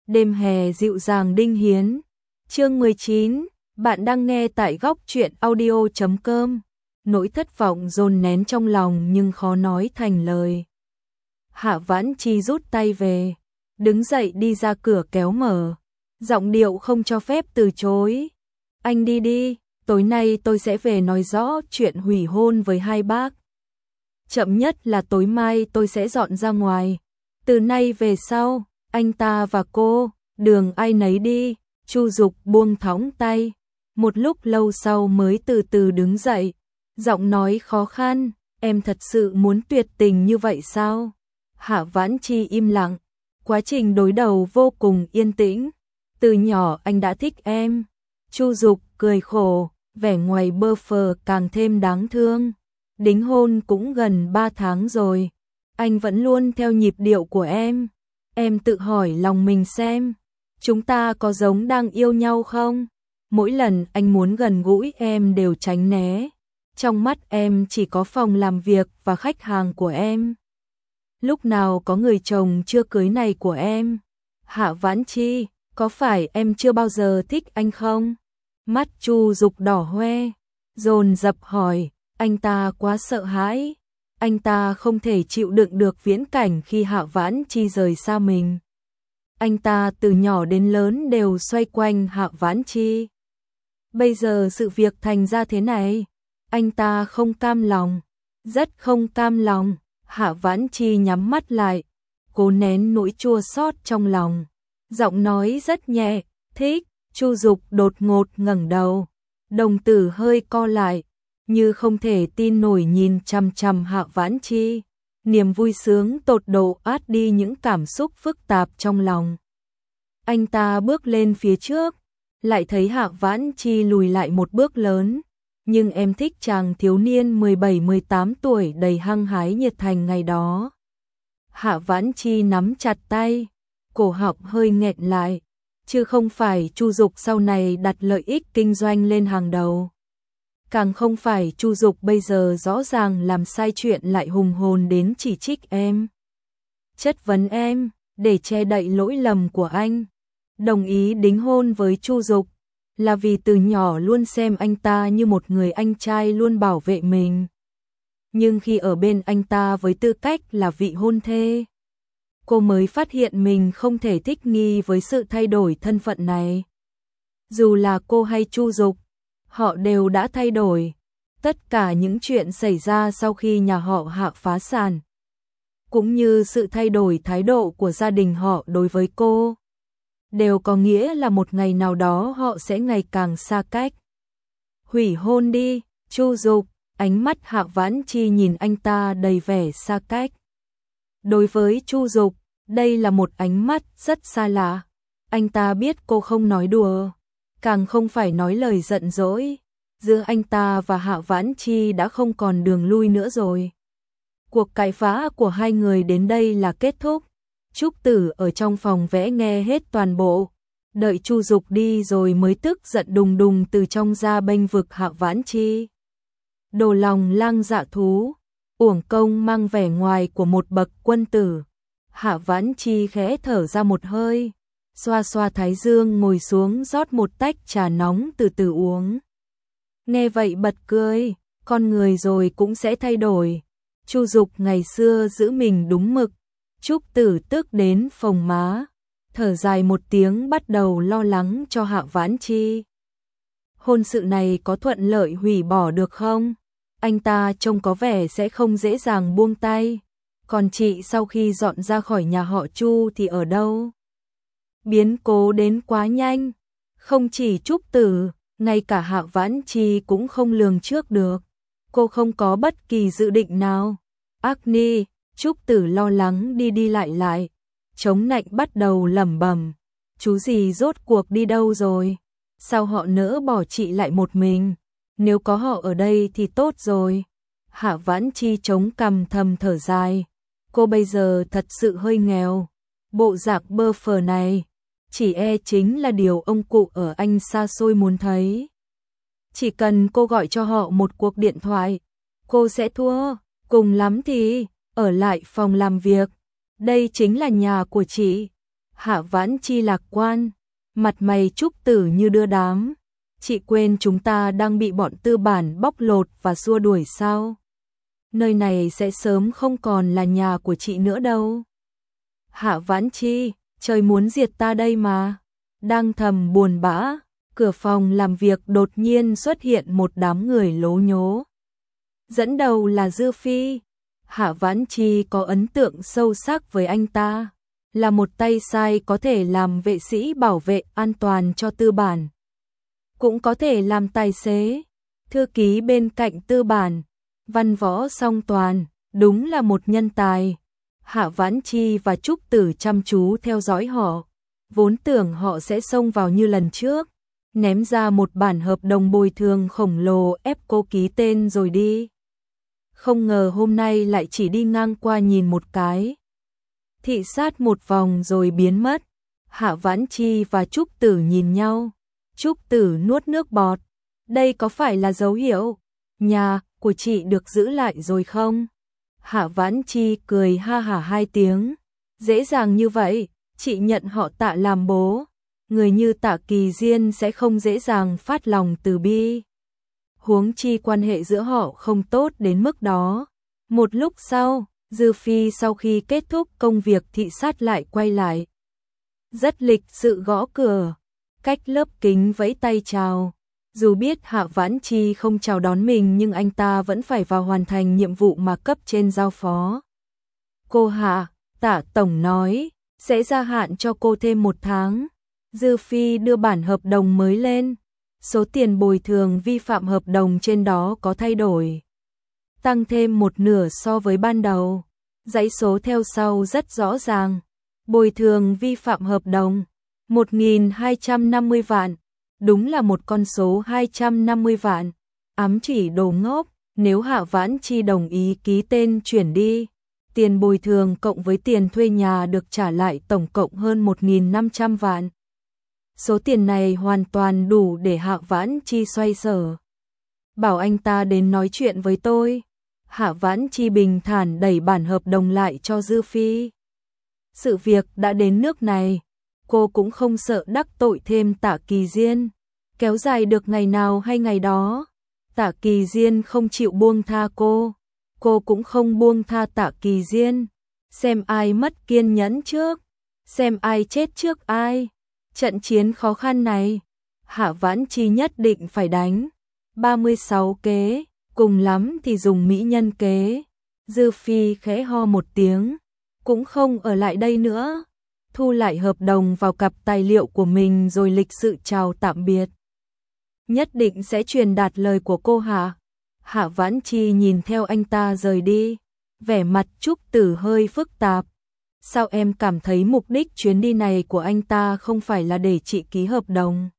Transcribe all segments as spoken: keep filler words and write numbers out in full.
Đêm hè dịu dàng Đinh Hiến. Chương mười chín, bạn đang nghe tại góc truyện audio chấm com. Nỗi thất vọng dồn nén trong lòng nhưng khó nói thành lời. Hạ Vãn Chi rút tay về, đứng dậy đi ra cửa kéo mở, giọng điệu không cho phép từ chối. Anh đi đi, tối nay tôi sẽ về nói rõ chuyện hủy hôn với hai bác. Chậm nhất là tối mai tôi sẽ dọn ra ngoài. Từ nay về sau, anh ta và cô, đường ai nấy đi. Chu Dục buông thõng tay, một lúc lâu sau mới từ từ đứng dậy, giọng nói khó khăn, em thật sự muốn tuyệt tình như vậy sao? Hạ Vãn Chi im lặng, quá trình đối đầu vô cùng yên tĩnh, từ nhỏ anh đã thích em. Chu Dục cười khổ, vẻ ngoài bơ phờ càng thêm đáng thương. Đính hôn cũng gần ba tháng rồi, anh vẫn luôn theo nhịp điệu của em. Em tự hỏi lòng mình xem, chúng ta có giống đang yêu nhau không? Mỗi lần anh muốn gần gũi em đều tránh né. Trong mắt em chỉ có phòng làm việc và khách hàng của em. Lúc nào có người chồng chưa cưới này của em? Hạ Vãn Chi, có phải em chưa bao giờ thích anh không? Mắt Chu Dục đỏ hoe, dồn dập hỏi, anh ta quá sợ hãi. Anh ta không thể chịu đựng được viễn cảnh khi Hạ Vãn Chi rời xa mình. Anh ta từ nhỏ đến lớn đều xoay quanh Hạ Vãn Chi. Bây giờ sự việc thành ra thế này, anh ta không cam lòng, rất không cam lòng. Hạ Vãn Chi nhắm mắt lại, cố nén nỗi chua xót trong lòng, giọng nói rất nhẹ, thích. Chu Dục đột ngột ngẩng đầu, đồng tử hơi co lại, như không thể tin nổi nhìn chằm chằm Hạ Vãn Chi. Niềm vui sướng tột độ át đi những cảm xúc phức tạp trong lòng. Anh ta bước lên phía trước, lại thấy Hạ Vãn Chi lùi lại một bước lớn. Nhưng em thích chàng thiếu niên mười bảy mười tám tuổi đầy hăng hái nhiệt thành ngày đó. Hạ Vãn Chi nắm chặt tay, cổ họng hơi nghẹn lại, chứ không phải Chu Dục sau này đặt lợi ích kinh doanh lên hàng đầu. Càng không phải Chu Dục bây giờ rõ ràng làm sai chuyện lại hùng hồn đến chỉ trích em, chất vấn em, để che đậy lỗi lầm của anh. Đồng ý đính hôn với Chu Dục là vì từ nhỏ luôn xem anh ta như một người anh trai luôn bảo vệ mình. Nhưng khi ở bên anh ta với tư cách là vị hôn thê, cô mới phát hiện mình không thể thích nghi với sự thay đổi thân phận này. Dù là cô hay Chu Dục, họ đều đã thay đổi. Tất cả những chuyện xảy ra sau khi nhà họ Hạ phá sản, cũng như sự thay đổi thái độ của gia đình họ đối với cô, đều có nghĩa là một ngày nào đó họ sẽ ngày càng xa cách. Hủy hôn đi, Chu Dục. Ánh mắt Hạ Vãn Chi nhìn anh ta đầy vẻ xa cách. Đối với Chu Dục, đây là một ánh mắt rất xa lạ. Anh ta biết cô không nói đùa, càng không phải nói lời giận dỗi. Giữa anh ta và Hạ Vãn Chi đã không còn đường lui nữa rồi. Cuộc cãi vã của hai người đến đây là kết thúc. Trúc Tử ở trong phòng vẽ nghe hết toàn bộ, đợi Chu Dục đi rồi mới tức giận đùng đùng từ trong ra bênh vực Hạ Vãn Chi. Đồ lòng lang dạ thú, uổng công mang vẻ ngoài của một bậc quân tử. Hạ Vãn Chi khẽ thở ra một hơi, xoa xoa thái dương ngồi xuống rót một tách trà nóng từ từ uống. Nghe vậy bật cười, con người rồi cũng sẽ thay đổi. Chu Dục ngày xưa giữ mình đúng mực. Trúc Tử tức đến phồng má, thở dài một tiếng bắt đầu lo lắng cho Hạ Vãn Chi. Hôn sự này có thuận lợi hủy bỏ được không? Anh ta trông có vẻ sẽ không dễ dàng buông tay. Còn chị sau khi dọn ra khỏi nhà họ Chu thì ở đâu? Biến cố đến quá nhanh, không chỉ Trúc Tử, ngay cả Hạ Vãn Chi cũng không lường trước được. Cô không có bất kỳ dự định nào. Agni, Trúc Tử lo lắng đi đi lại lại, chống nạnh bắt đầu lẩm bẩm, chú gì rốt cuộc đi đâu rồi? Sao họ nỡ bỏ chị lại một mình? Nếu có họ ở đây thì tốt rồi. Hạ Vãn Chi chống cằm thầm thở dài. Cô bây giờ thật sự hơi nghèo. Bộ dạng bơ phờ này, chỉ e chính là điều ông cụ ở Anh xa xôi muốn thấy. Chỉ cần cô gọi cho họ một cuộc điện thoại, cô sẽ thua. Cùng lắm thì ở lại phòng làm việc. Đây chính là nhà của chị. Hạ Vãn Chi lạc quan, mặt mày Trúc Tử như đưa đám. Chị quên chúng ta đang bị bọn tư bản bóc lột và xua đuổi sao? Nơi này sẽ sớm không còn là nhà của chị nữa đâu. Hạ Vãn Chi, trời muốn diệt ta đây mà. Đang thầm buồn bã, cửa phòng làm việc đột nhiên xuất hiện một đám người lố nhố. Dẫn đầu là Dư Phi. Hạ Vãn Chi có ấn tượng sâu sắc với anh ta, là một tay sai có thể làm vệ sĩ bảo vệ an toàn cho tư bản, cũng có thể làm tài xế, thư ký bên cạnh tư bản, văn võ song toàn, đúng là một nhân tài. Hạ Vãn Chi và Trúc Tử chăm chú theo dõi họ, vốn tưởng họ sẽ xông vào như lần trước, ném ra một bản hợp đồng bồi thường khổng lồ ép cô ký tên rồi đi. Không ngờ hôm nay lại chỉ đi ngang qua nhìn một cái, thị sát một vòng rồi biến mất. Hạ Vãn Chi và Trúc Tử nhìn nhau, Trúc Tử nuốt nước bọt, đây có phải là dấu hiệu nhà của chị được giữ lại rồi không? Hạ Vãn Chi cười ha hả hai tiếng, dễ dàng như vậy, chị nhận họ Tạ làm bố, người như Tạ Kỳ Diên sẽ không dễ dàng phát lòng từ bi. Huống chi quan hệ giữa họ không tốt đến mức đó. Một lúc sau, Dư Phi sau khi kết thúc công việc thị sát lại quay lại. Rất lịch sự gõ cửa, cách lớp kính vẫy tay chào. Dù biết Hạ Vãn Chi không chào đón mình nhưng anh ta vẫn phải vào hoàn thành nhiệm vụ mà cấp trên giao phó. Cô Hạ, Tạ Tổng nói, sẽ gia hạn cho cô thêm một tháng. Dư Phi đưa bản hợp đồng mới lên. Số tiền bồi thường vi phạm hợp đồng trên đó có thay đổi, tăng thêm một nửa so với ban đầu. Dãy số theo sau rất rõ ràng. Bồi thường vi phạm hợp đồng một nghìn hai trăm năm mươi vạn. Đúng là một con số hai trăm năm mươi vạn. Ám chỉ đồ ngốc, nếu Hạ Vãn Chi đồng ý ký tên chuyển đi, tiền bồi thường cộng với tiền thuê nhà được trả lại tổng cộng hơn một nghìn năm trăm vạn. Số tiền này hoàn toàn đủ để Hạ Vãn Chi xoay sở. Bảo anh ta đến nói chuyện với tôi. Hạ Vãn Chi bình thản đẩy bản hợp đồng lại cho Dư Phi. Sự việc đã đến nước này, cô cũng không sợ đắc tội thêm Tạ Kỳ Diên. Kéo dài được ngày nào hay ngày đó. Tạ Kỳ Diên không chịu buông tha cô, cô cũng không buông tha Tạ Kỳ Diên. Xem ai mất kiên nhẫn trước, xem ai chết trước ai. Trận chiến khó khăn này, Hạ Vãn Chi nhất định phải đánh. ba mươi sáu kế, cùng lắm thì dùng mỹ nhân kế. Dư Phi khẽ ho một tiếng, cũng không ở lại đây nữa. Thu lại hợp đồng vào cặp tài liệu của mình rồi lịch sự chào tạm biệt. Nhất định sẽ truyền đạt lời của cô Hạ. Hạ Vãn Chi nhìn theo anh ta rời đi, vẻ mặt Trúc Tử hơi phức tạp. Sao em cảm thấy mục đích chuyến đi này của anh ta không phải là để chị ký hợp đồng?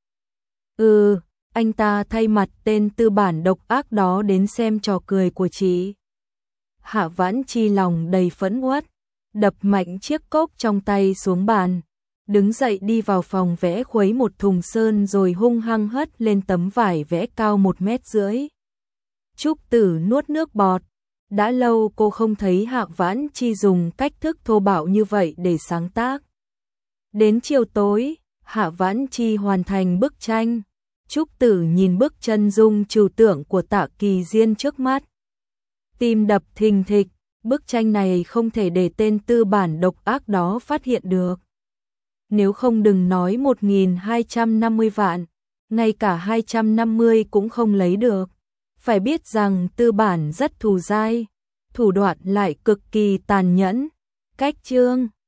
Ừ, anh ta thay mặt tên tư bản độc ác đó đến xem trò cười của chị. Hạ Vãn Chi lòng đầy phẫn uất, đập mạnh chiếc cốc trong tay xuống bàn, đứng dậy đi vào phòng vẽ khuấy một thùng sơn rồi hung hăng hất lên tấm vải vẽ cao một mét rưỡi. Trúc Tử nuốt nước bọt. Đã lâu cô không thấy Hạ Vãn Chi dùng cách thức thô bạo như vậy để sáng tác. Đến chiều tối, Hạ Vãn Chi hoàn thành bức tranh. Trúc Tử nhìn bức chân dung trừu tượng của Tạ Kỳ Diên trước mắt. Tim đập thình thịch, bức tranh này không thể để tên tư bản độc ác đó phát hiện được. Nếu không đừng nói một nghìn hai trăm năm mươi vạn, ngay cả hai trăm năm mươi cũng không lấy được. Phải biết rằng tư bản rất thù dai, thủ đoạn lại cực kỳ tàn nhẫn. Cách chương